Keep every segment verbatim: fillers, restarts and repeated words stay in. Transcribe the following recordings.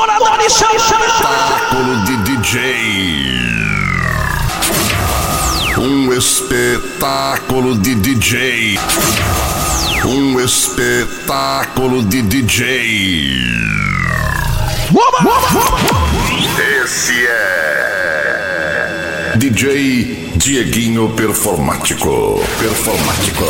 Bora, Dani, chama, chama, espetáculo de D J. Um espetáculo de D J. Um espetáculo de D J. Esse é D J Dieguinho Performático. Performático.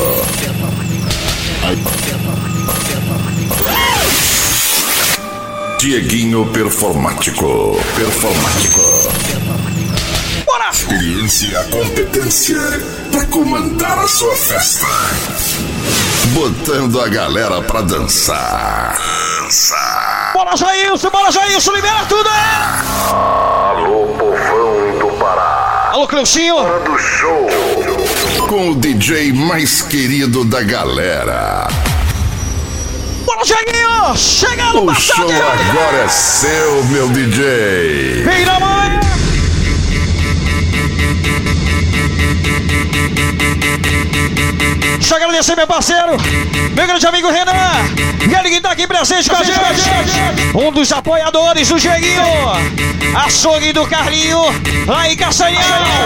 Dieguinho Performático. Performático. Bora! Experiência e a competência para comandar a sua festa. Botando a galera pra dançar. Dançar. Bora, Jailson, bora, Jailson, libera tudo! Alô, povão do Pará. Alô, Cleucinho. Hora do show. Com o D J mais querido da galera. Bora, Jaguinho! Chega no O passado! show agora é seu, meu D J. Vem na mãe! Deixa eu agradecer meu parceiro, meu grande amigo Renan, e ele que tá aqui presente com a gente, um dos apoiadores do Dieguinho, açougue do Carlinho, lá em Castanhal,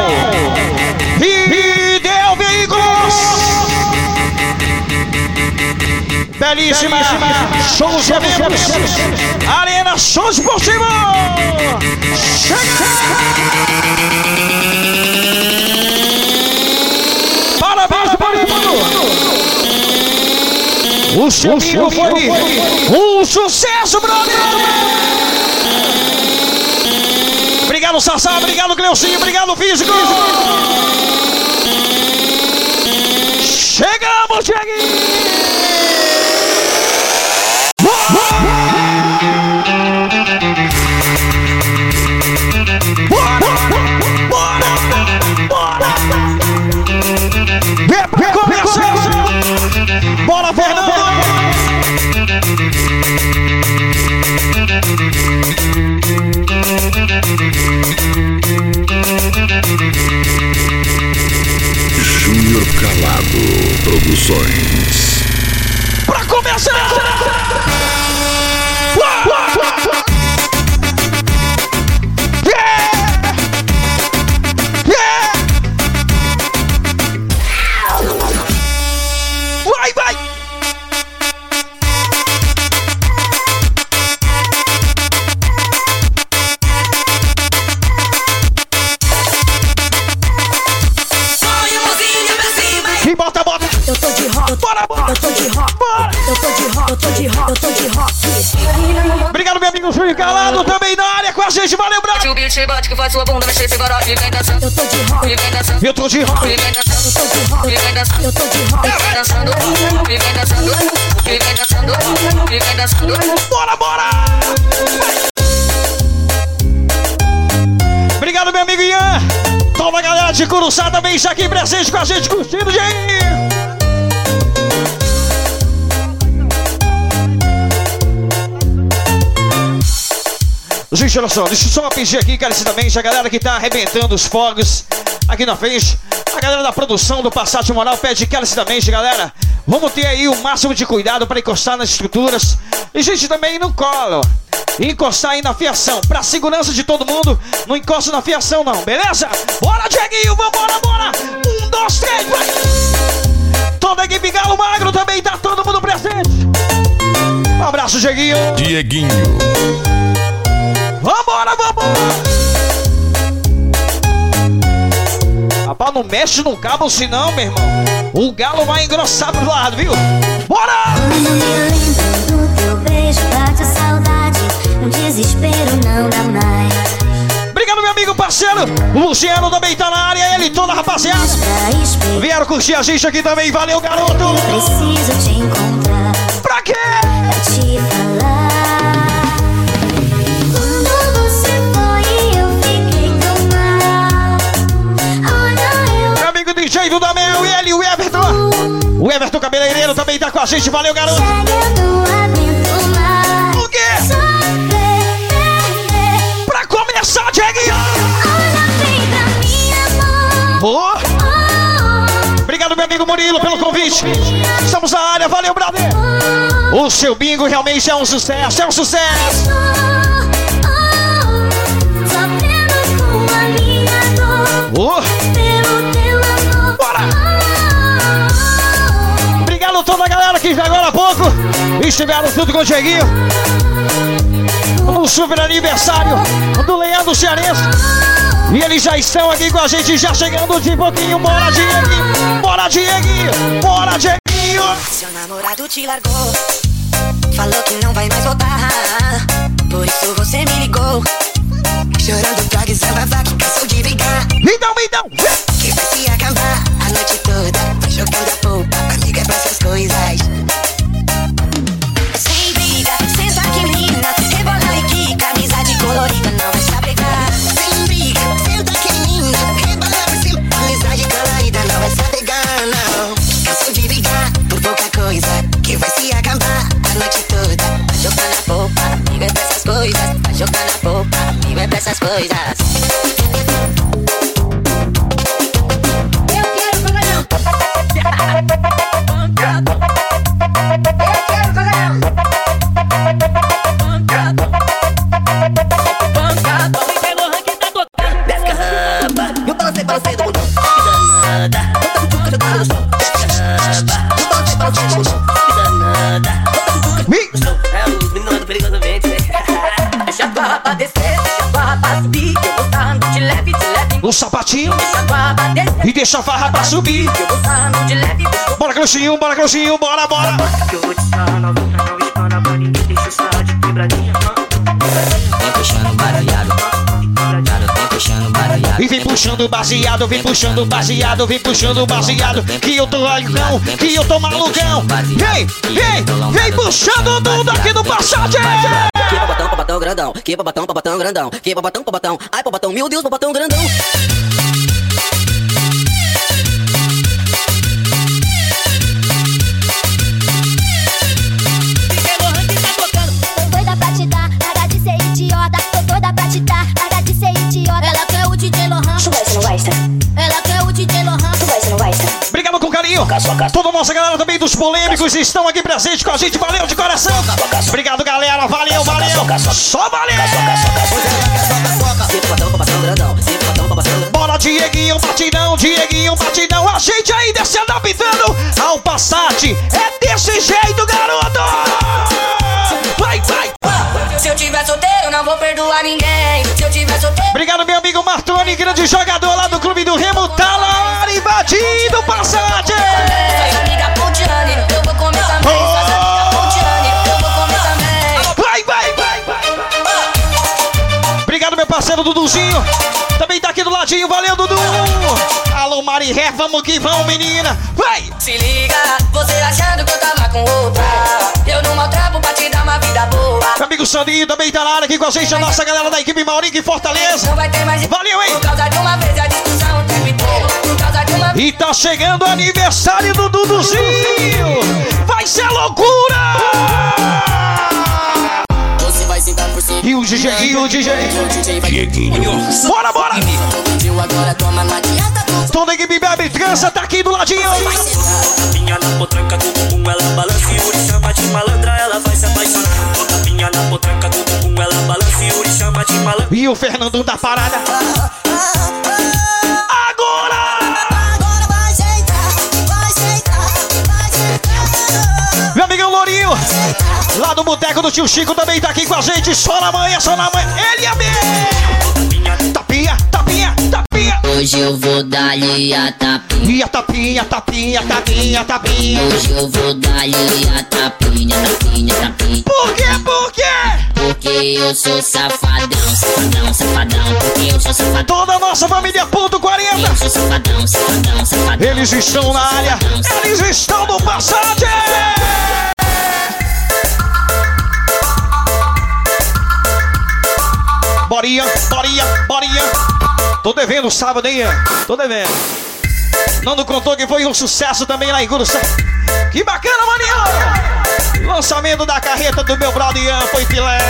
e Del Veículos, belíssima, shows de eventos, Arena Shows Esportivo, chega! Parabéns, Paulinho! O seu filho foi um sucesso, brother! Obrigado, Sassá, obrigado, Cleucinho, obrigado, Físico! Chegamos, Dieguinho! Bora, Fernando! Júnior Calado Produções. Pra começar! Vai, vai! E bota, bota! Eu tô de rock, Bora, bora! eu tô de rock, Bora! eu tô de rock, eu tô de rock, eu tô de rock. Obrigado, meu amigo Júlio Calado, também na área com a gente, valeu, brother! O beat bate que faz sua bunda mexer, segura e vem dançando. Eu tô de rock, E vem dançando. Eu tô de rock! E vem dançando. eu tô de rock, E vem dançando. eu tô de rock. E vem dançando. E vem dançando. E vem dançando. E vem dançando. Bora, bora! Obrigado, meu amigo Ian! Toda a galera de Curuçá também está aqui presente com a gente, curtindo, gente! Gente, olha só, deixa eu só pedir aqui encarecidamente a galera que tá arrebentando os fogos aqui na frente. A galera da produção do Passat Moral pede encarecidamente, galera. Vamos ter aí o máximo de cuidado para encostar nas estruturas. E, gente, também no colo. Encostar aí na fiação. Pra segurança de todo mundo, não encosta na fiação não, beleza? Bora, Dieguinho, vambora, bora! Um, dois, três, vai! Toda a equipe Galo Magro também tá todo mundo presente. Um abraço, Dieguinho. Dieguinho. Vambora, vambora! Rapaz, não mexe no cabo senão, meu irmão. O galo vai engrossar pro lado, viu? Bora! Quando me lembro do teu beijo, bate a saudade. No desespero não dá mais. Obrigado, meu amigo parceiro. O Luciano também tá na área, ele e toda a rapaziada. Pra esperar, Vieram curtir a gente aqui também, valeu, garoto! preciso te encontrar. Pra quê? Pra te falar. Quando você foi, eu fiquei tão mal. Olha, eu Meu amigo D J do Damel e ele, o Everton. O Everton Cabeleireiro também tá com a gente, valeu, garoto! chego, eu não aguento mais. O quê? Sofrer, perder. Pra começar, Dieguinho! Olha, vem pra mim, amor. Boa! Oh, Obrigado, meu amigo Murilo, pelo convite. Estamos na área, valeu, brother! oh, O seu bingo realmente é um sucesso, é um sucesso! oh. Oh. pelo teu amor. Bora! Obrigado a toda a galera que agora há pouco estiveram junto com o Dieguinho no super aniversário do Leandro Cearense. E eles já estão aqui com a gente, já chegando de pouquinho. Bora, Dieguinho! Bora, Dieguinho! Bora, Dieguinho! Seu namorado te largou, falou que não vai mais voltar, por isso você me ligou, chorando pra desabafar que cansou de brigar. Então, então! Que vai se acabar a noite toda, vai jogando a polpa, amiga, pra essas coisas. Sem briga, senta aqui menina, rebola e quica, amizade colorida não vai se apegar. Sem briga, senta aqui menina, rebola por cima, amizade colorida não vai se apegar, não. Cansou de brigar por pouca coisa, que vai se acabar a noite toda, vai jogando a polpa, amiga, pra essas coisas. Vai jogando a polpa, amiga, pra essas coisas. O sapatinho e deixa a farra pra subir. Bora, Cruxinho, bora, Cruxinho, bora, bora. Vem puxando baralhado, vem puxando baralhado. E vem puxando baseado, vem puxando baseado, vem puxando baseado. Que eu tô malucão, que eu tô malucão. Vem, vem, vem puxando tudo aqui no Passagem. Que babatão, babatão grandão, que babatão, babatão grandão, que babatão, babatão, ai babatão, meu Deus, babatão grandão. Tô doida pra te dar, larga de ser idiota. Tô doida pra te dar, larga de ser idiota. Ela quer o D J Lohan, tu vai, você não vai estar. Ela quer o D J Lohan, tu vai, você não vai estar. Obrigado com carinho. Toda a nossa galera também dos polêmicos estão aqui presentes com a gente. Valeu de coração. Obrigado, galera. Valeu, valeu. Só valeu. Bora, Dieguinho, batidão, Dieguinho, batidão. A gente ainda se adaptando ao Passat. É desse jeito, garoto. Vai, vai. Se eu tiver solteiro, não vou perdoar ninguém. Se eu tiver solteiro. Obrigado, meu amigo Martoni, grande jogador lá do Clube do Remo. Tá na hora invadindo o Passat. Amiga Pontiane, eu vou comer também. Amiga Pontiane, eu vou comer também. Vai, vai, vai, vai, vai. Obrigado, meu parceiro Duduzinho. Também tá aqui do ladinho, valeu, Dudu. Alô, Mari Ré, vamos que vamos, menina. Vai. Se liga, você achando que eu tava com outra. Eu não maltrapo pra te dar uma vida boa. Meu amigo Sandrinho também tá na área aqui com a gente, a nossa galera da equipe Maurinho em Fortaleza. Não vai ter mais. Valeu, hein? Por causa de uma vez a discussão o tempo inteiro. Por causa de uma. E tá chegando o aniversário do Duduzinho. Vai ser loucura! Você vai sentar por cima. E o D J, e o D J. Bora, bora! Agora toma, não adianta. Toda a equipe Bebe Trança tá aqui do ladinho. Tapinha na potranca do bumbum, ela balança e Uri chama de malandra, ela vai se apaixonar. Tapinha na potranca do bumbum, ela balança e Uri chama de malandra. E o Fernando da parada. Agora! Agora vai sentar, vai sentar, vai sentar. Meu amigão Lourinho, lá do Boteco do Tio Chico também tá aqui com a gente. Só na manhã, só na manhã. Ele é bem. Tapinha, tapinha, tapinha. Hoje eu vou dar-lhe a tapinha. E a tapinha, tapinha, tapinha, tapinha. Hoje eu vou dar-lhe a tapinha, tapinha, tapinha. Por quê, por quê? Porque eu sou safadão, safadão, safadão. Porque eu sou safadão. Toda a nossa família ponto quarenta. Eu sou safadão, safadão, safadão. Eles estão na área. Eles estão no Passagem. Borinha, borinha, borinha. Tô devendo sábado, hein? Tô devendo. Nando contou que foi um sucesso também lá em Guruçá. Que bacana, maninho! Lançamento da carreta do meu brother Ian foi filé.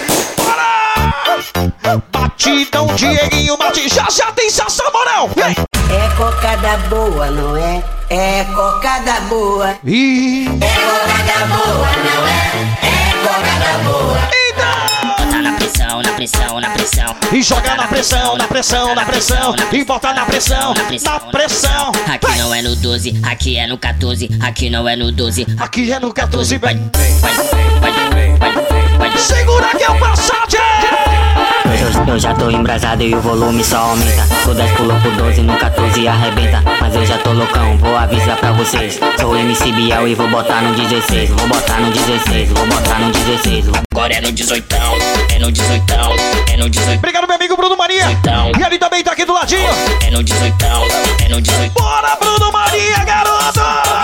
Bora! Batidão, Dieguinho, bate. Já, já tem sensação, Morão. Vem! É cocada boa, não é? É cocada boa. Ih! É cocada boa, não é? É cocada boa. Eita! Bota na pressão, na pressão, na pressão. E joga na pressão, na pressão, na pressão. E bota na pressão, na pressão. Aqui não é no doze, aqui é no quatorze. Aqui não é no doze, aqui é no quatorze. Vai, vai, vai, vai, vai. Segura que é o Passat! Eu, eu já tô embrasado e o volume só aumenta. Do dez pulou pro doze, no quatorze arrebenta. Mas eu já tô loucão, vou avisar pra vocês. Sou M C Biel e vou botar no dezesseis. Vou botar no dezesseis, vou botar no dezesseis. Agora é no dezoitão, é no dezoitão, é no dezoitão. Obrigado, meu amigo Bruno Maria. dezoitão. E ele também tá aqui do ladinho. É no dezoitão, é no dezoitão. Bora, Bruno Maria, garoto!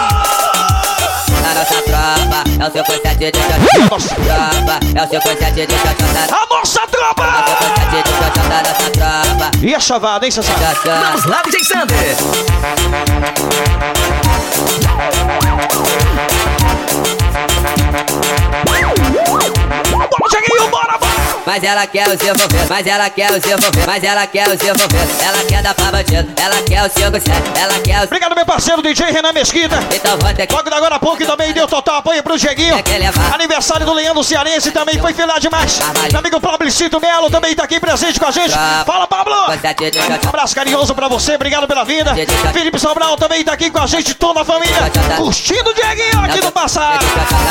A nossa tropa é o seu conceito de tropa, é o seu conceito de tropa. A nossa tropa! É o seu conceito de tropa da nossa tropa. E a chavada, hein, Sassá? Vamos lá, D J Sander. Bora, Dieguinho, bora, bora! Mas ela quer o seu envolver, mas ela quer o seu envolver, mas ela quer o seu envolver. Ela quer dar pra bandido, ela quer o seu conceito, ela quer o... Obrigado, meu parceiro D J Renan Mesquita. Então vou ter que... Logo da agora há pouco também deu total apoio pro Dieguinho. Aniversário do Leandro Cearense também foi filé demais. Meu amigo Pablicito Melo também tá aqui presente com a gente. Fala, Pablo! Um abraço carinhoso pra você, obrigado pela vida. Felipe Sobral também tá aqui com a gente, toda a família. Curtindo o Dieguinho aqui no passado.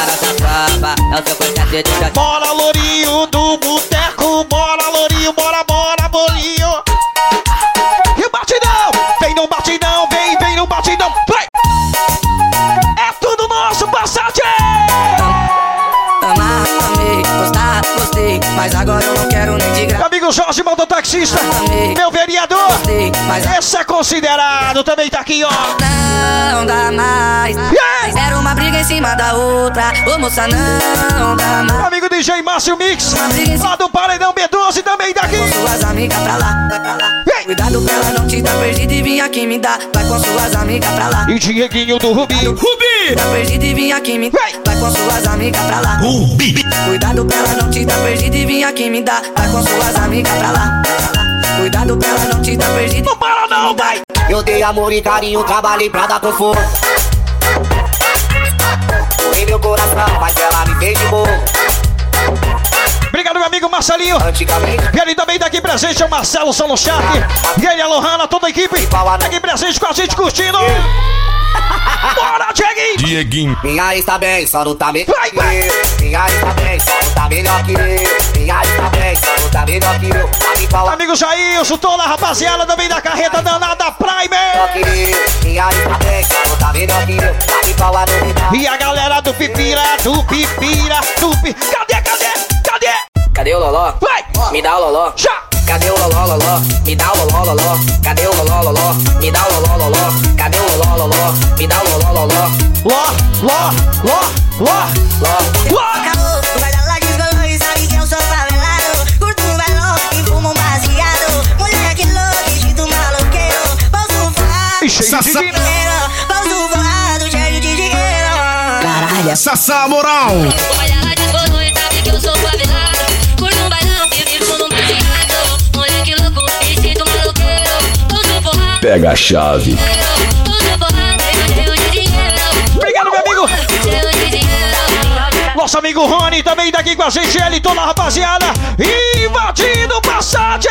Bora, Lourinho do Boteco, bora, Lourinho, bora, bora, Bolinho. E o batidão, vem no batidão, vem, vem no batidão, vai! É tudo nosso, Passat! Amar, amei, gostar, gostei, mas agora eu não quero nem de graça. Meu amigo Jorge, mototaxista, meu vereador, esse é considerado, também tá aqui, ó. Não dá mais, yeah! era uma briga em cima da outra, ô moça, não dá mais. Meu amigo D J Márcio Mix, lá do Paredão B doze, também tá aqui. Vai com suas amigas pra lá, vai pra lá. Hey! Cuidado pra ela não te dar perdido e vir aqui me dar. Vai com suas amigas pra lá. E Dieguinho do Rubi, Rubi! Tá perdido e vim aqui me dar. Hey! Vai com suas amigas pra lá. Rubi! Cuidado pra ela não te dar perdido e vir aqui me dar. Vai com suas amigas pra lá. Cuidado pra ela não te dar perdido. Não para não, vai! Eu dei amor e carinho, trabalhei pra dar conforto. Em meu coração, mas ela me fez de boa. Obrigado, meu amigo Marcelinho. Antigamente, E ele também tá aqui presente, é o Marcelo Solochak. E ele, a Lohana, toda a equipe. Tá aqui presente com a gente, curtindo. Bora, Dieguinho! Dieguinho. minha está bem, só não tá melhor Vai, que vai. eu. Minha está bem, só não tá melhor que eu. Minha está bem, só não tá melhor que eu. Sabe qual é Amigo Jailson, toda a rapaziada também da carreta danada Prime. melhor que eu? Minha está bem, só não tá melhor que eu. Sabe qual é a novidade? E a galera do Pipira, do Pipira, do Pipira. Cadê, cadê, cadê? Cadê o loló? Vai! Me dá o loló. Já! Cadê o loló, loló? Me dá o loló, loló. Cadê o loló, loló? Me dá o loló, loló. Cadê o loló, loló? Me dá o loló, loló. Ló, ló, ló, ló, Ló. ló. Acabou, vai dar lá descolou e sabe que eu sou favelado. Curto um balão e fumo um baseado. Mulher que louca, jeito maloqueiro. Posso voar, E cheio de dinheiro. posso voar, cheio de dinheiro. Caralho. Sassá Moral. Olha, descolou e sabe que eu sou favelado. Curto um bailão e vivo num baseado. Moleque louco e sinto maloqueiro. Posso voar, Pega a chave. posso voar, cheio de dinheiro. Obrigado, meu amigo. Cheio de dinheiro. Nosso amigo Rony também tá aqui com a gente. Ele e toda a rapaziada. Invadindo o Passat.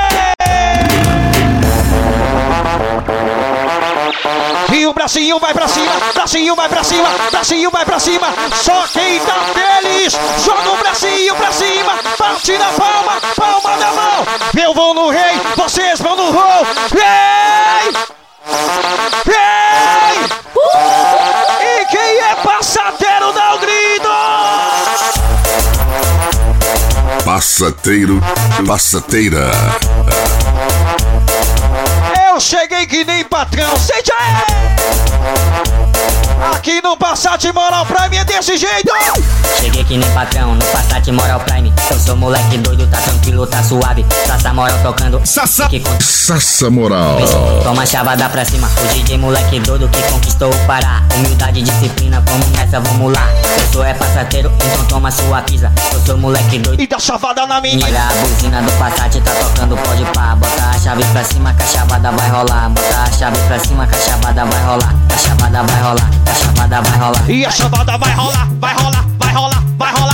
E o bracinho vai pra cima, bracinho vai pra cima, bracinho vai pra cima. Só quem tá feliz joga o bracinho pra cima, bate na palma, palma da mão. Eu vou no rei, vocês vão no roll. Rei! Rei! E quem é passateiro dá o grito! Passateiro. Passateira. Eu cheguei que nem patrão, sente aí! Aqui no Passat Moral Prime é desse jeito! Cheguei que nem patrão, no Passat Moral Prime. Eu sou moleque doido, tá tranquilo, tá suave. Sassá Moral tocando. Sassá. Que con- Sassá Moral. Toma chavada pra cima. O D J moleque doido que conquistou o Pará. Humildade e disciplina, vamos nessa, vamos lá. Eu sou é passateiro, então toma sua pisa. Eu sou moleque doido. E dá chavada na minha! Olha a buzina do Passat, tá tocando, pode pá. Bota a chave pra cima, que a chavada vai rolar. Bota a chave pra cima, que a chavada vai rolar. Que a chavada vai rolar, que a chavada vai rolar. E a chavada vai rolar, vai rolar, vai rolar, vai rolar.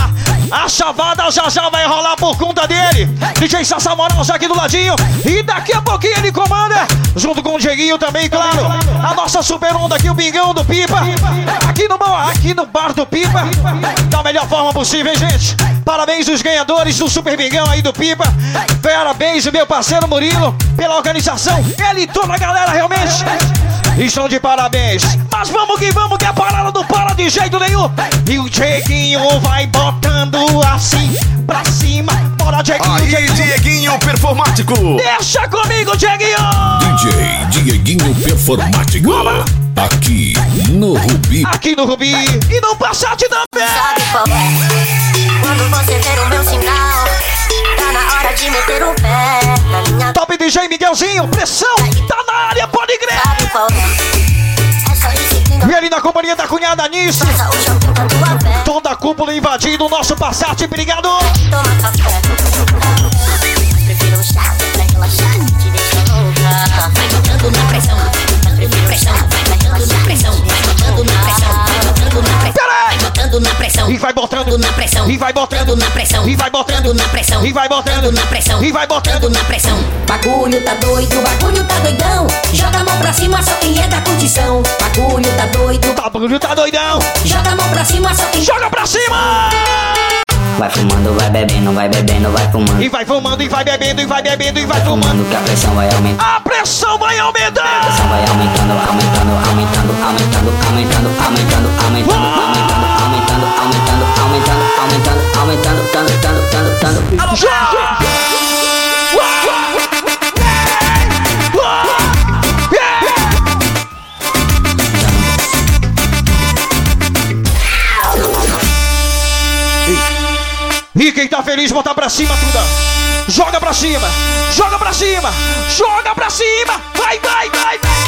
A chavada já já vai rolar por conta dele. D J Sassá Moral já aqui do ladinho. E daqui a pouquinho ele comanda, junto com o Dieguinho também, claro. A nossa super onda aqui, o Bingão do Pipa. Aqui no, aqui no bar do Pipa. Da melhor forma possível, hein, gente? Parabéns os ganhadores do Super Bingão aí do Pipa. Parabéns o meu parceiro Murilo pela organização. Ele e toda a galera realmente estão de parabéns. Mas vamos que vamos, que a parada não para de jeito nenhum. E o Dieguinho vai botando assim pra cima. Bora, Dieguinho, Aí, Dieguinho. Dieguinho Performático. Deixa comigo, Dieguinho. D J Dieguinho Performático. Aqui no Rubi. Aqui no Rubi e no Passat também. Sabe qual é? Quando você ver o meu sinal, tá na hora de meter o pé na minha. Top D J Miguelzinho, pressão, tá na área, pode crer. Sabe qual é? É só isso que não E ali na companhia da cunhada Nice, passa o chão com a tua pé. toda a cúpula invadindo o nosso Passat, obrigado. Toma café. Prefiro um chá pra relaxar, te deixa louca. Vai botando na pressão, prefiro pressão. Vai botando na pressão, vai botando na pressão. Vai botando na pressão, vai botando na pressão. E vai botando na pressão, e vai botando na pressão, e vai botando na pressão, e vai botando na pressão, e vai botando na pressão. Bagulho tá doido, bagulho tá doidão. Joga a mão pra cima, só quem é da condição. Bagulho tá doido, bagulho tá doidão. joga a mão pra cima, só quem Joga pra cima! Vai fumando, vai bebendo, vai bebendo, vai fumando. E vai fumando, e vai bebendo, e vai bebendo, e vai Fumando fumando. que a pressão vai aumentar. A pressão vai A aumentar! pressão vai aumentando, aumentando, aumentando, aumentando, aumentando, aumentando, aumentando, aumentando, aumentando, aumentando, aumentando, aumentando, aumentando, tanto, tanto, tanto, tanto. Alô, já! E quem tá feliz, botar pra cima tudo. Joga pra cima, joga pra cima, joga pra cima. Vai, vai, vai, vai.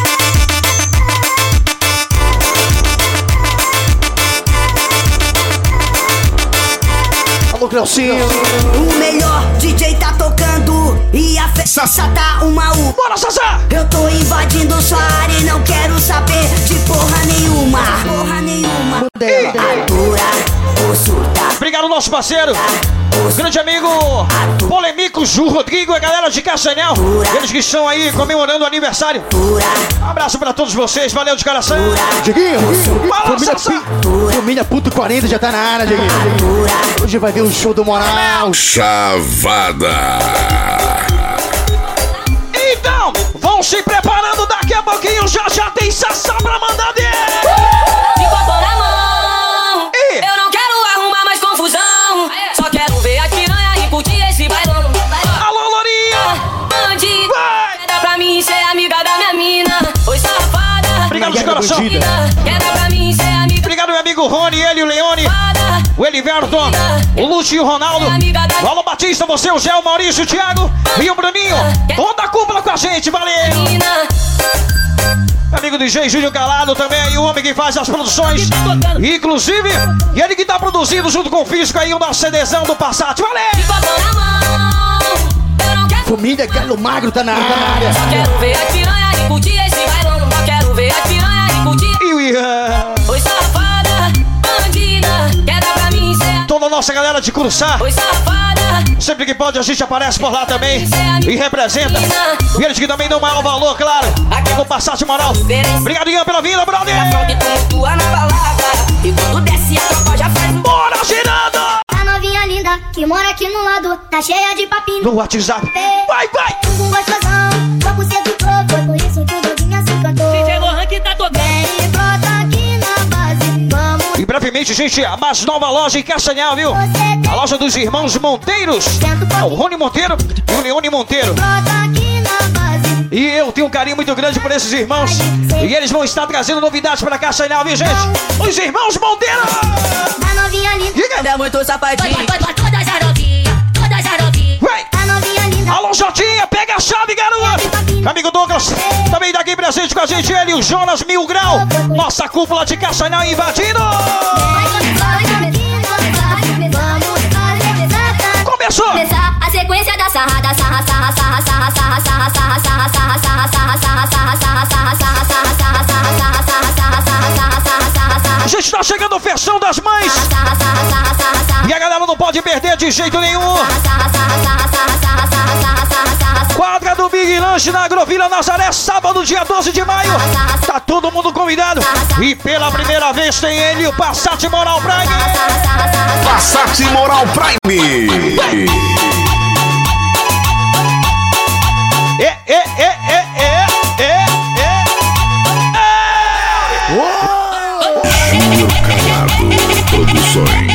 Alô, Cleucinho. O melhor D J tá tocando e a festa tá uma U. Bora, Sassá. Eu tô invadindo sua área e não quero saber de porra nenhuma. Porra nenhuma. Atura ou surta. Obrigado, nosso parceiro, grande amigo Polemico Ju Rodrigo e a galera de Castanhal. Eles que estão aí comemorando o aniversário. Um abraço pra todos vocês, valeu de coração. Dieguinho, Fala, família, Sassá. Pi- família Puto quarenta já tá na área, Dieguinho. Hoje vai ver o show do Moral. Chavada. Então, vão se preparando, daqui a pouquinho já já tem Sassá pra mandar dele. De copo na mão, E? eu não quero arrumar mais confusão. Só quero ver a piranha e curtir esse bailão. Alô, Lourinha. Bandido, Vai. queda pra mim ser amiga da minha mina. Oi, safada, Obrigado de coração. bandida. queda pra mim ser amiga Obrigado, meu amigo Rony, ele, o Leone, da o Eliverto, o Lúcio e o Ronaldo. O Alô Batista, você, o Gé, o Maurício, o Thiago e o Bruninho. Toda a cúpula com a gente, valeu. mina. Amigo do D J Júlio Calado também, o homem que faz as produções. Inclusive, e ele que tá produzindo junto com o Físico aí o nosso CDzão do Passat, De valeu. copo na mão, eu não quero. Família Galo Magro tá na área. Só quero ver a piranha e curtir esse bailão. Só quero ver a piranha e curtir. E o Ian. Oi, safada, bandida, queda pra mim ser. Toda a nossa galera de Curuçá. Oi, safada, Sempre que pode a gente aparece por lá também e representa. E eles que também dão maior valor, claro, aqui com o Passat Moral. Obrigado, Ian, pela vida, brother. Que tumultua na balada. E quando desce a tropa já faz um. Bora girando A novinha linda que mora aqui no lado, tá cheia de papinho. no WhatsApp. Vai, vai. Um gostosão, papo sedutor, foi por isso que o Doguinha se encantou. D J Lohan que tá tocando. Vem e brota aqui na base, vamos. E brevemente, gente, a mais nova loja em Castanhal, viu? A loja dos irmãos Monteiros. É o Rony Monteiro e o Leone Monteiro. Brota aqui na base. E eu tenho um carinho muito grande por esses irmãos. E eles vão estar trazendo novidades para Castanhal, viu, gente? Os irmãos Monteiro. A novinha linda. Diga. É muito safadinho. Todas as novinhas, todas as novinhas. Vai. A novinha linda. Alô, Jotinha, pega a chave, garoto. Amigo Douglas, também daqui presente com a gente, ele, o Jonas Mil Grau. Nossa cúpula de Castanhal invadindo. Começou. Começar a sequência da sarrada, sarra, sarra, sarra, sarra, sarra, sarra, sarra, sarra, sarra, sarra, sarra, sarra, sarra, sarra, sarra, sarra, sarra, A gente tá chegando fechão das mães. E a galera não pode perder de jeito nenhum. Quadra do Big Lanche na Agrovila Nazaré, sábado, dia doze de maio. Tá todo mundo convidado. E pela primeira vez tem ele, o Passat Moral Prime. Passat Moral Prime. É, é, é, é, é, é, é. Produções.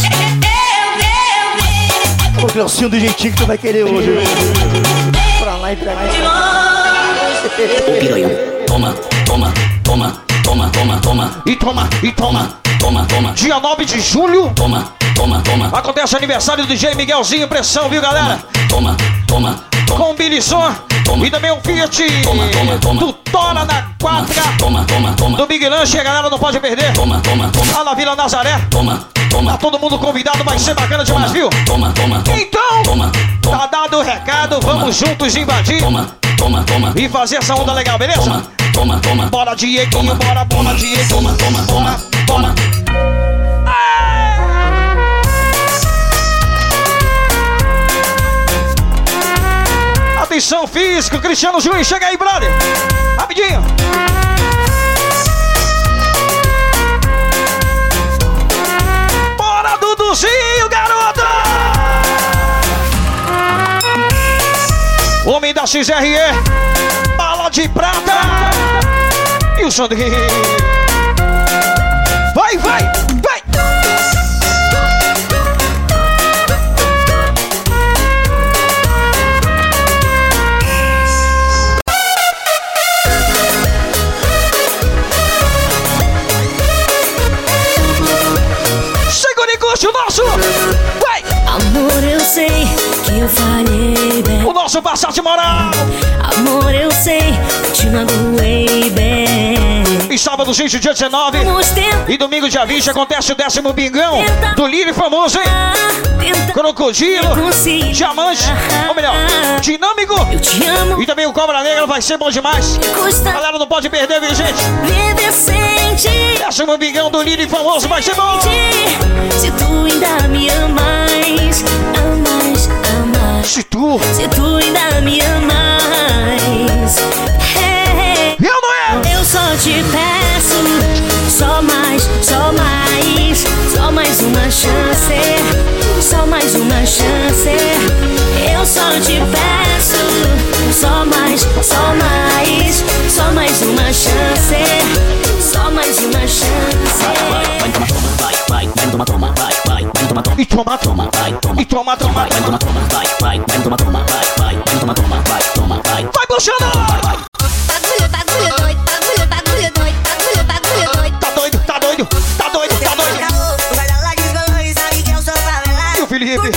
O Cleucinho do jeitinho que tu vai querer hoje. Pra lá e pra lá. Piranha, toma, toma, toma, toma, toma, toma. E toma, e toma, toma, toma. Dia nove de julho. Toma, toma, toma. Acontece o aniversário do D J Miguelzinho Pressão, viu, galera? Toma, toma, toma. Com o Billy Son. E também o Fiat toma, toma, toma. do Tora na quadra. Toma, toma, toma. Do Big Lanche, a galera não pode perder. Toma, toma, toma. Lá na Vila Nazaré. Toma, toma. Tá todo mundo convidado, vai ser bacana demais, viu? Toma, toma, toma. Então, toma, toma. Tá dado o recado, toma. Vamos juntos invadir. Toma, toma, toma. E fazer essa onda legal, beleza? Toma, toma, toma. Bora, Dieguinho, bora, bora, Dieguinho. Toma, toma, toma, toma. Atenção físico, Cristiano Juiz, chega aí, brother. Rapidinho. Bora, Duduzinho, garoto. Homem da X R E, bala de prata. E o Sandrinho. Vai, vai, vai. O nosso, vai! Amor, eu sei que eu falhei bem. O nosso Passat Moral. Amor, eu sei que te magoei bem. E sábado, gente, dia dezenove. E domingo, dia vinte, acontece o décimo bingão do Lírio Famoso, hein? Crocodilo, Diamante, ou melhor, Dinâmico. Eu te amo. E também o Cobra Negra, vai ser bom demais. Custa. Galera, não pode perder, viu, gente? Viver sem ti. Décimo bingão do Lírio Famoso, vai ser bom. Se tu ainda me amas, amas, amas. Se tu, se tu ainda me amas, hey, eu não é. Eu só te peço, só mais, só mais, só mais uma chance, só mais uma chance. Eu só te peço, só mais, só mais, só mais uma chance, só mais uma chance. Vai, toma, toma, vai, vai, vai, toma, toma, vai, vai, vai, toma, toma. E toma, toma, vai, toma. E toma, toma, vai, toma, toma, vai, vai, vai, toma, toma, vai, vai, vai, toma, toma, vai, toma, vai. Vai, puxando! Bagulho, bagulho doido, bagulho, bagulho doido, bagulho, bagulho doido. Tá doido, tá doido, tá doido, tá doido. E o Felipe?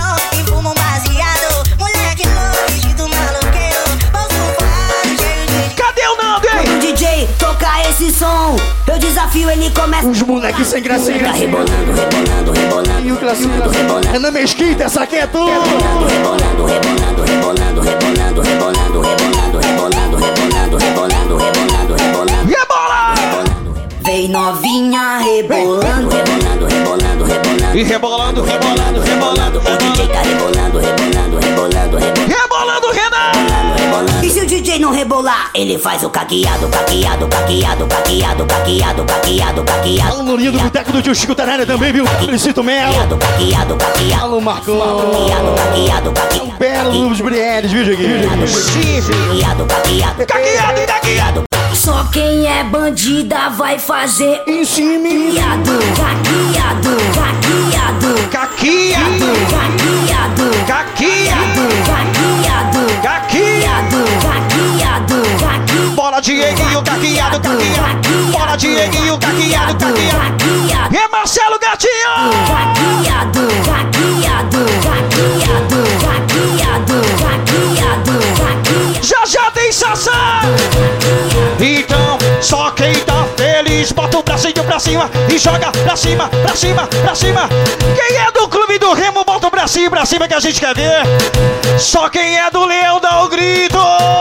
Cadê o Nando, hein? O D J toca esse som, eu desafio, ele começa. Os moleques sem graça, sem graça. Rebolando, rebolando, rebolando. E o Cleucinho é na mesquita, essa aqui é tu. Rebolando, rebolando, rebolando, rebolando, rebolando, rebolando, rebolando, rebolando, rebolando, rebolando, rebolando, rebolando. Rebola! Vem novinha rebolando, rebolando, rebolando, rebolando. E rebolando, rebolando, rebolando. O D J tá rebolando, rebolando, rebolando, rebolando. Rebolando, Renan! E se o D J não rebolar? Ele faz o caqueado, caqueado, caqueado, caqueado, caqueado, caqueado, caqueado. Alô, Lourinho do Boteco do Tio Chico tá na área também, viu? Felicito Melo. Caqueado, caqueado. Alô, Marcão. Caqueado, caqueado, caqueado. Belo dos Brieles, viu, Joguinho? Caqueado, caqueado. Caqueado, caqueado. Só quem é bandida vai fazer em cima. Caqueado, caqueado, caqueado, caqueado, caqueado, caqueado, caqueado, caqueado, caqueado. Bora, Dieguinho, caqueado, caqueado. Bora, Dieguinho, caqueado, caqueado. É Marcelo Gatinho. Caqueado, caqueado, caqueado, caqueado, caqueado, caqueado. Já já tem Sassá. Então, só quem tá feliz, bota o bracinho pra cima e joga pra cima, pra cima, pra cima. Quem é do Clube do Remo, bota o bracinho bracinho pra cima que a gente quer ver. Só quem é do Leão dá o grito.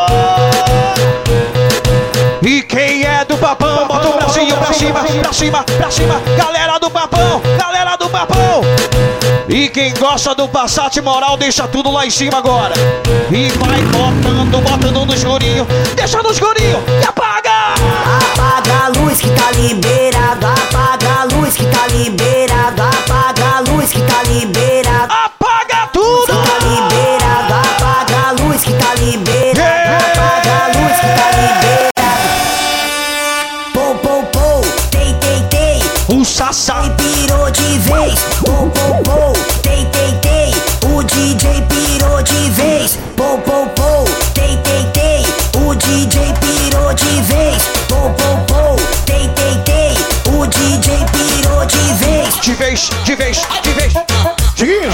E quem é do Papão, bota o bracinho pra cima, pra cima, pra cima. Galera do Papão, galera do Papão. E quem gosta do Passat Moral, deixa tudo lá em cima agora. E vai botando, botando no escurinho. Deixa no escurinho e apaga. Apaga a luz que tá liberado. Apaga a luz que tá liberado. Apaga a luz que tá liberado. Apaga tudo. Que tá liberado. Apaga a luz que tá liberado. Apaga a luz que tá liberado. Pou, pou, pou, tei, tei, tei. O Sassá pirou de vez. Pou, pou, pou, tei, tei, tei. O D J pirou de vez. Pou, pou, pou, tei, tei, tei. O D J pirou de vez. Pou, pou, pou, tei, tei, tei. O D J pirou de vez. De vez, de vez, de vez. Diguinho.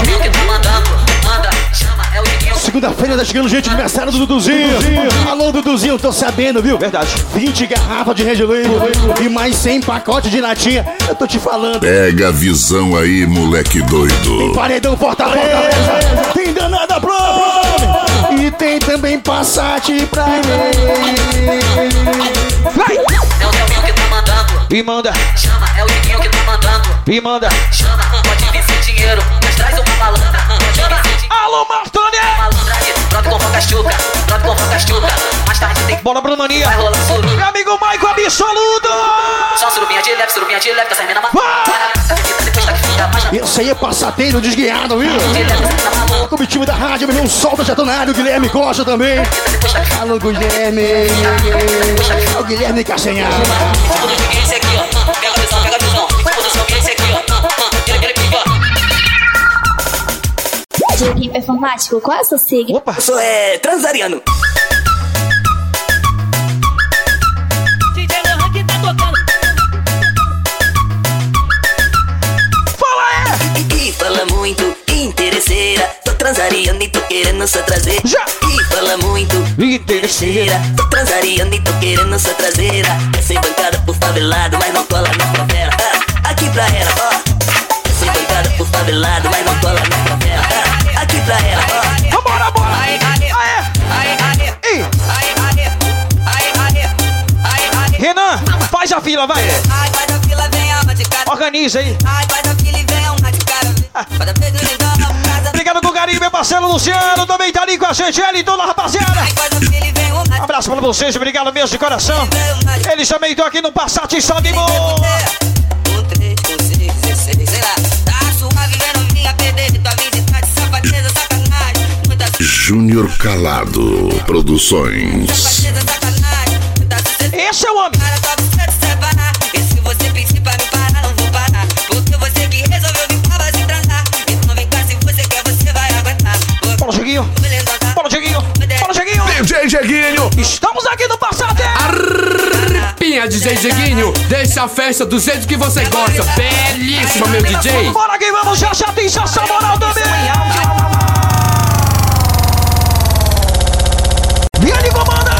Segunda-feira tá chegando, gente, aniversário do Duduzinho. Alô, Duduzinho, tô sabendo, viu? Verdade. vinte garrafas de Red Label e mais cem pacotes de latinha. Eu tô te falando. Pega a visão aí, moleque doido. Tem paredão Fortaleza, tem danada pro e tem também Passat pra mim. Vai! É o Thelminho que tá mandando. E manda. Chama, é o Diguinho que tá mandando. E manda. Chama, pode vir sem dinheiro, mas traz uma malandra. Pode vir sem dinheiro. Alô, Martônia! Malandra aí, brota com foca chuca, brota com foca chuca. Mais tarde tem bola Bruno Mania. vai rolar suruba. Meu amigo Maico Absoluto! Só surubinha de leve, surubinha de leve, que essa mina Vai! depois tá que fica mais na Esse aí é passateiro desguiado, viu? Com o time da rádio, meu irmão, solta jatonário, Guilherme Costa também. Alô, Guilherme. O Guilherme Castanhar. Esse aqui, ó. Pega a visão, pega a visão. Posição que é esse aqui, ó. Ele, ele pica, ó. De equipe performático, qual é a sua sigla? Opa! Eu sou, é, transariano. D J Lohan que tá tocando. Fala é! E, e fala muito, interesseira. Tô transariando e tô querendo só trazer. Já! E fala muito, interesseira. Tô transariando e tô querendo só traseira. Eu sei bancada por favelado, mas não cola na favela. Ah, aqui pra ela, ó. Eu sei bancada por favelado, mas não cola na favela. Ah, aqui pra ela, ó. Vambora, bora! Aê, aê, Aê! aê, aê, Ih! aê, aê, aê, aê, aê, aê. Renan, faz a fila, vai! Ai, vai da fila, vem alma de cara. Organiza aí! Ai, vai da fila e vem alma de cara. Cada vez que ele dá uma casa. Obrigado com o carinho, meu parceiro Luciano, também tá ali com a gente, ele e toda a rapaziada. Ai, vai da fila e vem uma. Um abraço pra vocês, obrigado mesmo de coração. Eles também estão aqui no Passat Só de Boa. Um, três, com seis, dezesseis, sei lá. Tá suave, vendo minha perder. Tua visita de safadeza, sacanagem. Muita Júnior Calado Produções. safadeza, sacanagem. Muita Esse é o homem. cara, só você de separar. E se você pedir pra me parar, não vou parar. Porque você que resolveu vir pra se tratar. Então vem cá, se você quer, você vai aguentar. Bora, Dieguinho. Bora, Dieguinho. Bora, Dieguinho. D J Jeguinho. Estamos aqui no Passat. Arpinha, D J Jeguinho. Deixa a festa do jeito que você gosta. Belíssima, meu D J. Bora que vamos, já já tem Sassá Moral também. E ele comanda.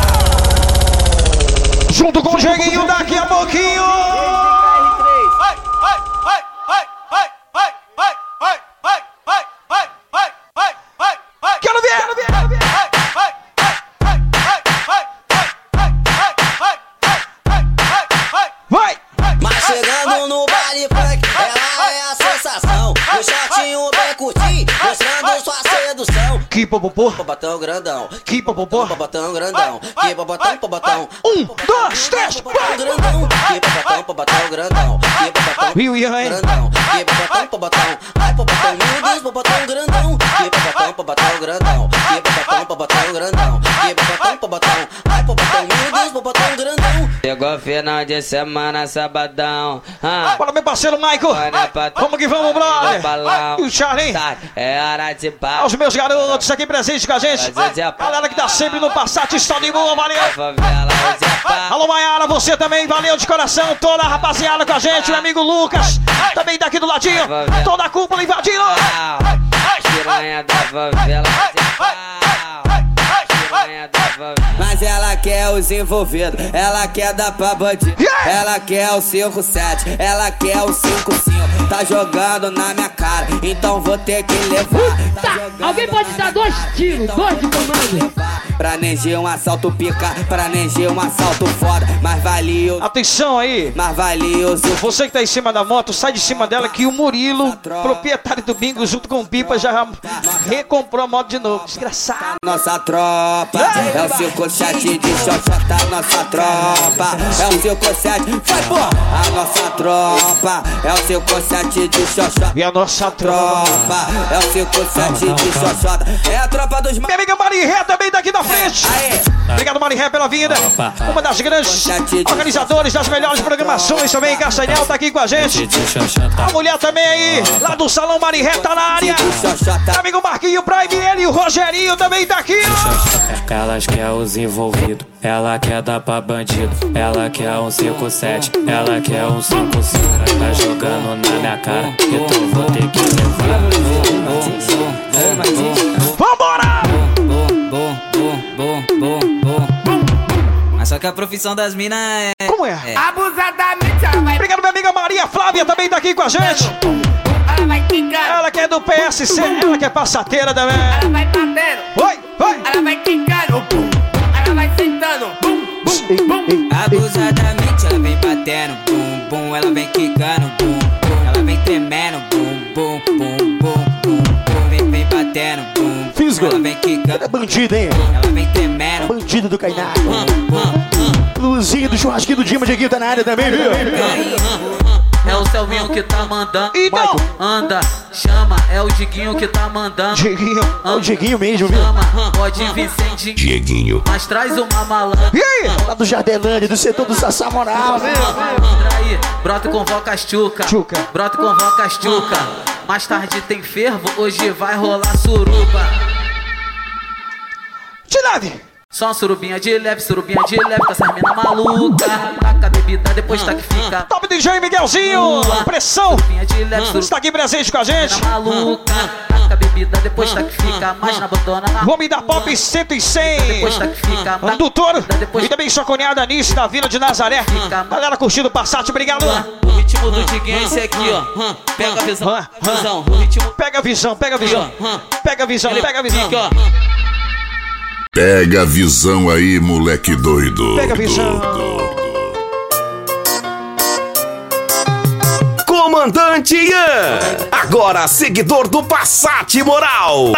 Junto com o Dieguinho daqui a pouquinho. Vai, vai, vai, vai, vai, vai, vai, vai, vai, vai, vai, vai, vai, vai, vai. Quero ver, quero ver, quero ver. Vai, vai, vai, vai, vai, vai, vai, vai, vai, vai, vai, vai. Mas chegando no baile funk, ela é a sensação. O shortinho bem curtinho, mostrando sua sedução. Que popopô, Popotão grandão, que popopô. popotão grandão, que popotão, popotão. Um, dois, três, Popotão grandão, que popotão, popotão grandão, que popotão Viu, Ian, hein? grandão, que popotão, popotão. Ai, popotão, meu Deus, popotão grandão, que popotão, popotão grandão, que popotão, popotão grandão, que popotão, popotão. Ai, popotão, meu Deus, popotão grandão. Chegou final de semana, sabadão. Ah, Bora, meu parceiro Michael. Vamos que vamos, brother. E o Charlie. é hora de pau. Aos meus garotos aqui presentes com a gente. Galera que tá sempre no Passat, está de boa, valeu. Alô, Maiara, você também, valeu de coração. Toda a rapaziada com a gente, meu amigo Lucas. Também daqui do ladinho. Toda a cúpula invadindo. Piranha da favela de pau. Piranha da favela. Mas ela quer os envolvidos, ela quer dar pra bandido. Ela quer o cinco sete, ela quer o cinco cinco. tá jogando na minha cara, então vou ter que levar. Tá, alguém pode dar dois tiros, dois de comando. Pra Nenê um assalto pica, pra Nenê um assalto foda, mais valioso. Atenção aí, mais valioso. Você que tá em cima da moto, sai de cima dela que o Murilo, proprietário do bingo, junto com o Pipa, já recomprou a moto de novo. Desgraçado. Nossa tropa é o cinco sete de xoxota, nossa tropa é o cinco sete, vai pô! A nossa tropa é o cinco sete de xoxota. E a nossa tropa é o cinco sete de xoxota. É a tropa dos... Minha amiga Mariré também daqui na frente. Aê. Obrigado, Mariré, pela vinda. Uma das grandes organizadores das melhores programações também. Castanhal tá aqui com a gente. A mulher também aí, lá do Salão Mariré, tá na área. Amigo Marquinho Prime, ele e o Rogerinho também tá aqui. Elas quer os envolvidos, ela quer dar pra bandido, ela quer um cinco sete, ela quer um cinco cinco. Tá jogando na minha cara, então vou ter que levar. Vambora! Mas só que a profissão das minas é... Como é? é. Abusadamente ela vai... Obrigado, minha amiga Maria Flávia também tá aqui com a gente. Ela vai quicando. Ela que é do P S C, ela que é passateira também. Ela vai batendo. Vai, vai. Ela vai quicando. Ela vai sentando. Bum, bum, bum. Abusadamente ela vem batendo. Bum, bum. Ela vem quicando. Bum, bum. Ela vem tremendo. Bum, bum, bum, bum, bum, bum. Vem, vem batendo. Bum, bum. Fisgo. Ela vem quicando. É bandido, hein? Ela vem tremendo. Bandido do Kainá. Luzinho do churrasquinho do Dima, Dieguinho tá na área também, viu? É o Selvinho que tá mandando. Então. Anda, chama, é o Diguinho que tá mandando. Dieguinho. É o Dieguinho mesmo, viu? Chama, pode vir sem Diguinho. Dieguinho. Mas traz uma malandra. E aí? Lá do Jardelândia, do setor do Sassá Moral, viu? Aí, brota e convoca as tchuca. Tchuca. Brota e convoca as tchuca. Mais tarde tem fervo, hoje vai rolar suruba. De leve. Só uma surubinha de leve, surubinha de leve, com essas mina maluca. Taca a bebida, depois tá que fica. Top D J Miguelzinho, pressão. Surubinha de leve, surubinha Está aqui presente com a gente. mina maluca. Taca a bebida, depois tá que fica. Mais na abandona na O homem da Pop cento e cem. depois tá que fica. Doutor, e também sua cunhada Anice da Vila de Nazaré. Galera curtindo o Passat, obrigado. O ritmo do Diguinho é esse aqui, ó. Pega a visão, visão. O ritmo. Pega a visão, pega a visão. Pega a visão, pega a visão. Fica, ó. Pega a visão aí, moleque doido. Pega a visão. Comandante Ian, agora seguidor do Passat Moral.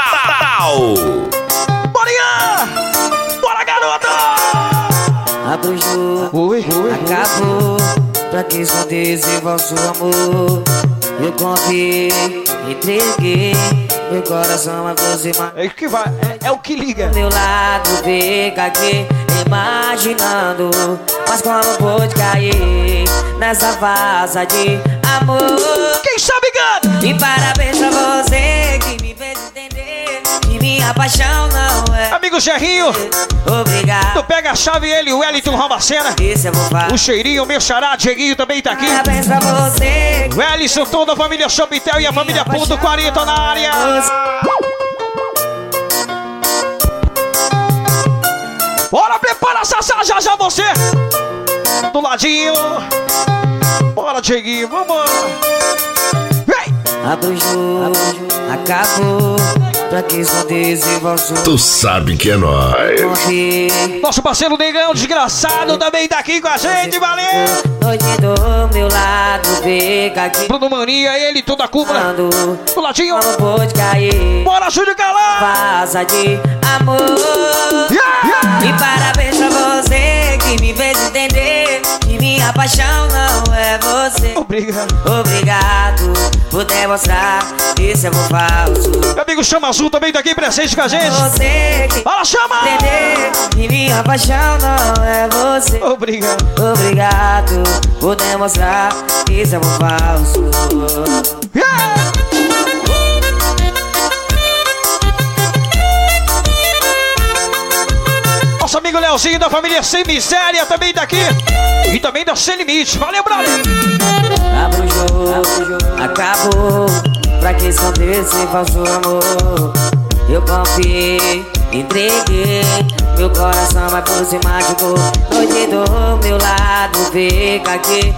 Bora, Ian! Bora, garoto! Abre o jogo, Oi, oi, acabou. Pra que esconder esse falso amor? Eu confiei, entreguei meu coração a você, mas é que vai, é, é o que liga. meu lado fica aqui imaginando, mas como pôde cair nessa farsa de amor? Quem sabe ganha! E parabéns pra você que me fez entender que minha paixão não é. Amigo Gerrinho, obrigado. Tu pega a chave, ele, o Wellington Romacena. Esse eu vou falar. O Cheirinho, o meu xará, Dieguinho também tá aqui. Parabéns pra você. O Ellison, toda a família Chopitel e a família Ponto quarenta na área. Bora, prepara, Sassá, já já você. Do ladinho. Bora, Dieguinho, vamos. Vem. Abre o jogo, acabou. Pra que esconder esse falso? Tu sabe que é nóis. Nosso parceiro Negão, desgraçado, também tá aqui com a gente, valeu! Noite do meu lado, fica aqui. Bruno Mania, ele, toda a cúpula. Do ladinho. Como pôde cair? Bora, Júlio Calão! Vaza de amor. Yeah, yeah. E parabéns pra você que me fez entender que minha paixão não é você. Obrigado. Obrigado por demonstrar que esse amor falso. Meu amigo Chama Azul também tá aqui presente com a gente. Você que fala, Chama! Entender que minha paixão não é você. Obrigado. Obrigado por demonstrar que esse amor falso. Yeah. Nosso amigo Leozinho da família Sem Miséria também tá aqui. E também da Sem Limite. Valeu, brother! Abre o jogo, acabou. Pra que esconder esse falso amor? Eu confiei, entreguei. Meu coração vai por cima de tu. Noite do meu lado, fica aqui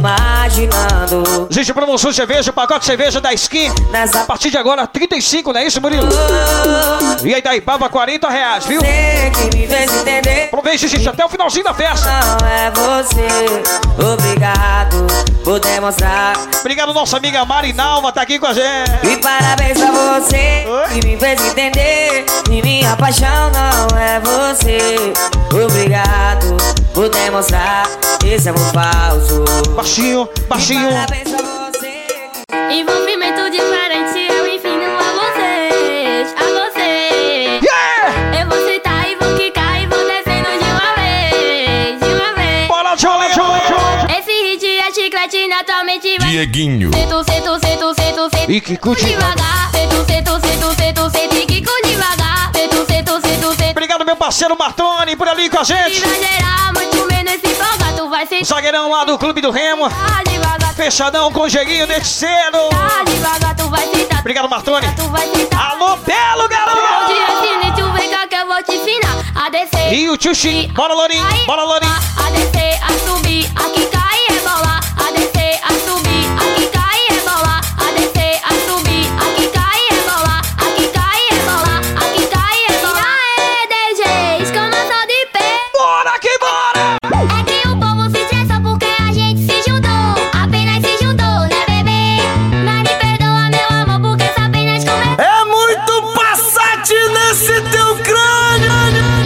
imaginando. Gente, promoção de cerveja, pacote de cerveja da Skin. Nessa... A partir de agora, trinta e cinco, não é isso, Murilo? Oh, e aí, daí, baba, quarenta reais, viu? Você que me fez entender. Aproveite, gente, até o finalzinho da festa. Não é você, obrigado por demonstrar. Obrigado, nossa amiga Marinalva, tá aqui com a gente. E parabéns a você, Oi? que me fez entender. E minha paixão não é você. Obrigado por demonstrar esse amor falso. Baixinho, baixinho. E parabéns a você. Envolvimento diferente, eu ensino a vocês, a vocês. Yeah! Eu vou sentar e vou quicar e vou descendo de uma vez, de uma vez. Bora, Jolé, Jolé, Jolé. Esse hit é chiclete, naturalmente vai. Dieguinho. Sento, sento, sento, sento, sento. E que curte. Devagar. Sento, sento, sento, sento, sento. E que curte devagar. Sento, sento, sento, sento. Obrigado, meu parceiro Martoni, por ali com a gente. Exagerar, muito menos se empolgar, tu vai sentir. Zagueirão lá do Clube do Remo. Tá devagar. Fechadão com o Dieguinho desde cedo. Tá devagar, tu vai sentar. Obrigado, Martoni. Tu vai sentar. Alô, Belo, garoto. Onde ensina, tu vem cá que eu vou te ensinar a descer. E o Tchuxi. Bora, Lourinho. Bora, Lourinho. A descer, a subir, aqui cai e rebolar. A descer, a subir, aqui cai e rebolar. A descer, a subir, aqui cai e rebolar. Aqui cai e rebolar, aqui cai e rebolar. Aê, D Js, como eu sou de pé. Bora que bora. É que o povo se estressa porque a gente se juntou. Apenas se juntou, né, bebê? Mas me perdoa, meu amor, porque só apenas começou. É muito Passat nesse teu crânio.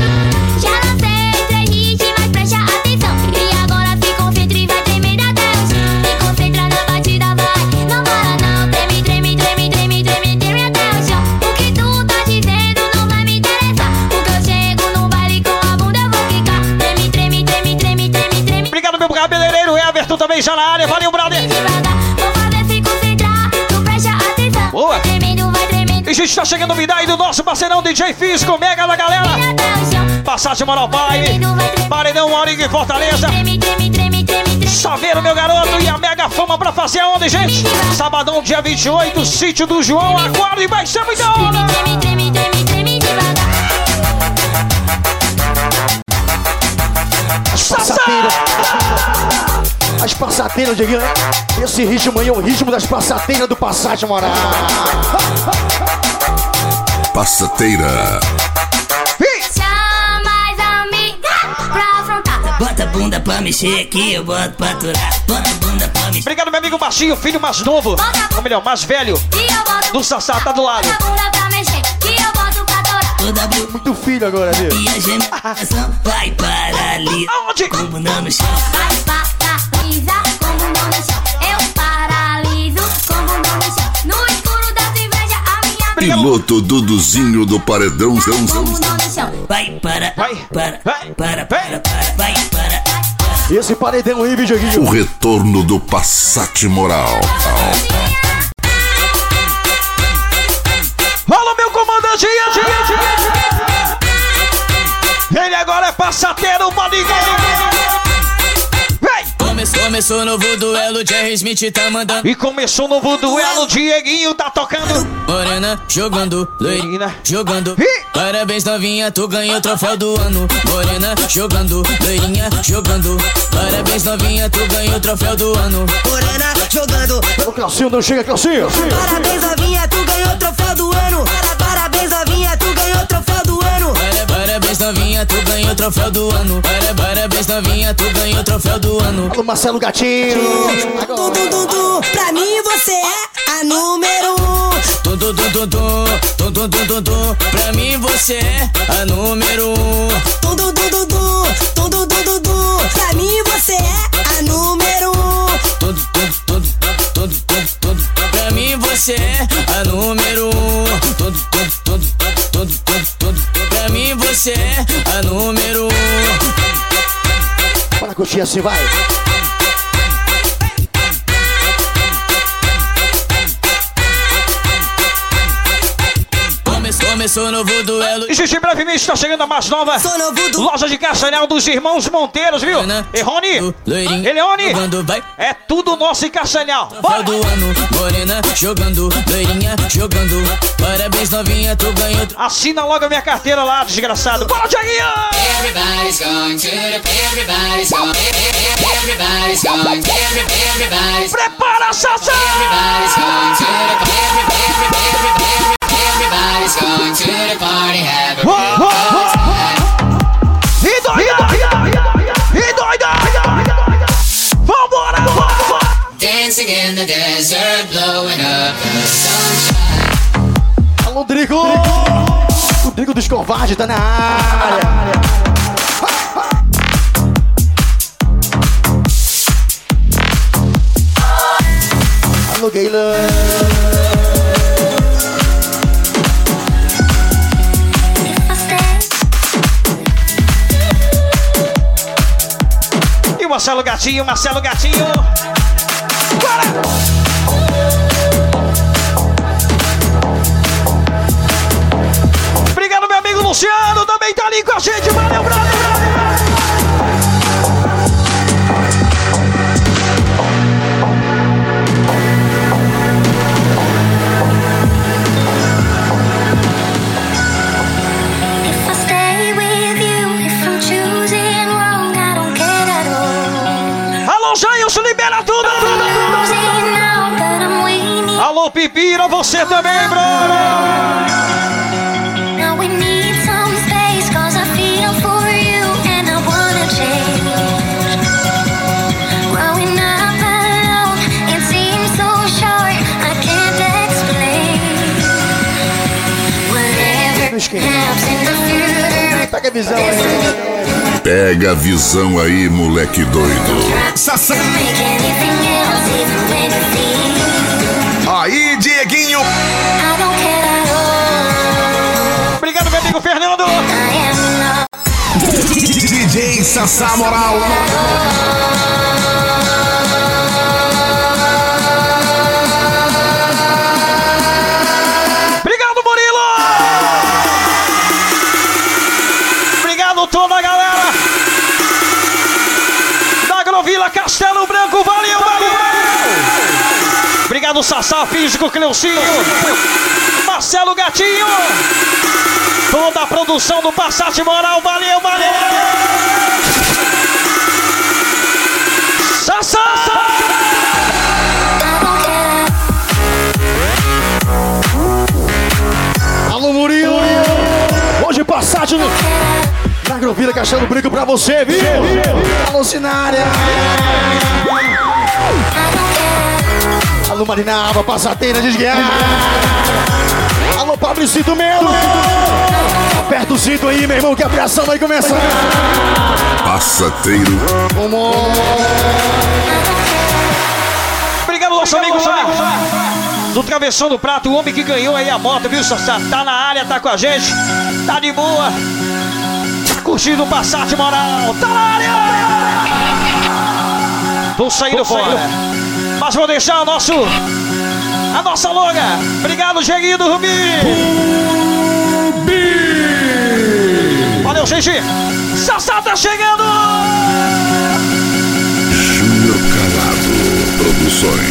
Já lancei três hits, mas presta atenção. E agora se concentra e vai tremer até o chão. Se concentra na batida, vai, não para não. Treme, treme, treme, treme, treme, treme até o chão. O que tu tá dizendo não vai me interessar. Porque eu chego no baile com a bunda, eu vou ficar. Treme, treme, treme, treme, treme, treme. Obrigado, meu cabeleireiro Everton, também já na área. Valeu, brother. Devagar, vou fazer se concentrar. Tu presta atenção. Boa. Vai tremendo, vai tremendo. E a gente tá chegando a aí do nosso parceirão D J Físico, mega da galera. Até o chão. Passagem Moral Pai, Paredão Moringa e Fortaleza. Treme, treme, treme, treme, treme. Saveiro, meu garoto, e a mega fama pra fazer aonde, gente? Sabadão, dia vinte e oito, sítio do João. Aguarde, vai ser muito da hora. Treme, treme, treme, treme, devagar. Passateiras. As passateiras, Dieguinho. Esse ritmo aí é o ritmo das passateiras do Passat Moral. Passateira. Chama as amigas pra afrontar. Bota a bunda pra mexer aqui, eu boto pra aturar. Bota a bunda pra mexer. Obrigado, meu amigo Baixinho, filho mais novo. Ou melhor, mais velho. E eu boto Do Sassá, tá do lado. a bunda pra mexer. Que eu boto pra torar. Toda bunda Muito filho agora, viu? e a gemação vai para ali. Aonde? Com o bundão no chão. Vai paralisar com o bundão no chão. Eu paraliso com o bundão no chão. No escuro da inveja, a minha Piloto Duduzinho do Paredão. com o bundão no chão. Vai para, Vai. para, Vai. para, para, para, vai para. Esse paredão aí, viu, Dieguinho? O retorno do Passat Moral. Fala, meu comandante. Ele agora é passateiro, Moringa. Vem! Começou, começou novo duelo, Jerry Smith tá mandando. E começou um novo duelo, Dieguinho tá tocando. Morena jogando, loirina jogando. Ih! Parabéns novinha, tu ganhou o troféu do ano. Morena jogando, loirinha jogando. Parabéns novinha, tu ganhou o troféu do ano. Morena jogando. O Calcinho não chega, Calcinho. Parabéns, novinha, tu ganhou o troféu do ano. Parabéns, novinha, tu ganhou o troféu do ano. Para- Parabéns novinha, tu ganhou o troféu do ano. Para- Parabéns novinha, tu ganhou o troféu do ano. Alô, Marcelo Gatinho. Tu, tu, tu, tu. Pra mim você é a número um. Tum, tum, tum, tum, tum, tum, tum, tum, tum, tum. Pra mim você é a número um. Tum, tum, tum, tum, tum. Tum, tum, tum, tum, tum. Pra mim você é a número um. Tum, tum, tum, tum, tum, tum, tum. Pra mim você é a número um. Tum, tum, tum, tum, tum, tum. Pra mim você é a número um. Bora curtir assim, vai. Começou, Começou novo duelo. E gente, brevemente está chegando a mais nova loja de Castanhal dos Irmãos Monteiros, viu? E Rony, Eleone, é tudo nosso em Castanhal. Bora! Do ano, morena, jogando, loirinha, jogando. Parabéns, novinha, tu ganhou. Assina logo a minha carteira lá, desgraçado. Bora, Dieguinho! Everybody's going to the, everybody's going, everybody's going, everybody's. Prepara, Sassá! Everybody's going to the, everybody's, everybody's going to the party, have a real good time. E doida! E doida! Vambora! Dancing in the desert, blowing up the sunshine. Alô, Drigo! O Drigo dos Covardes tá na área. Alô, Gaylan! E o Marcelo Gatinho, Marcelo Gatinho! Bora! Obrigado, meu amigo Luciano, também tá ali com a gente. Valeu, brother! Alô, Jailson, libera tudo! Alô, Pipira, você também, bro! Now we need some space, cause I feel for you and I wanna change. Growing up alone, it seems so short, I can't explain. Whatever happens in the future. Pega a visão aí. Pega a visão aí, moleque doido. Sassá. Aí, Dieguinho. Obrigado, meu amigo Fernando. D J Sassá Moral. Obrigado, Murilo. Obrigado toda a galera da Agrovila Castelo Branco. Valeu, valeu. Obrigado, Sassá Físico, Cleucinho, Marcelo Gatinho, toda a produção do Passat Moral. Valeu, valeu. Sassá. Alô, Murilo. Hoje Passat no... na Agrovila Castelo Branco pra você, viu? Alô, Sinária. Alô, Marinalva, passateira, desguiar. Alô, Pabricito Melo. Aperta o cinto aí, meu irmão, que a abração vai começar. Passateiro. Obrigado, nosso amigo lá do Travessão do Prato, o homem que ganhou aí a moto, viu, Sassá? Tá na área, tá com a gente, tá de boa. Curtindo o Passat Moral, tá na área. Tô saindo fora. Mas vou deixar o nosso, a nossa longa. Obrigado, Dieguinho do Rubi. Valeu, gente. Sassá tá chegando. Júnior Calado Produções.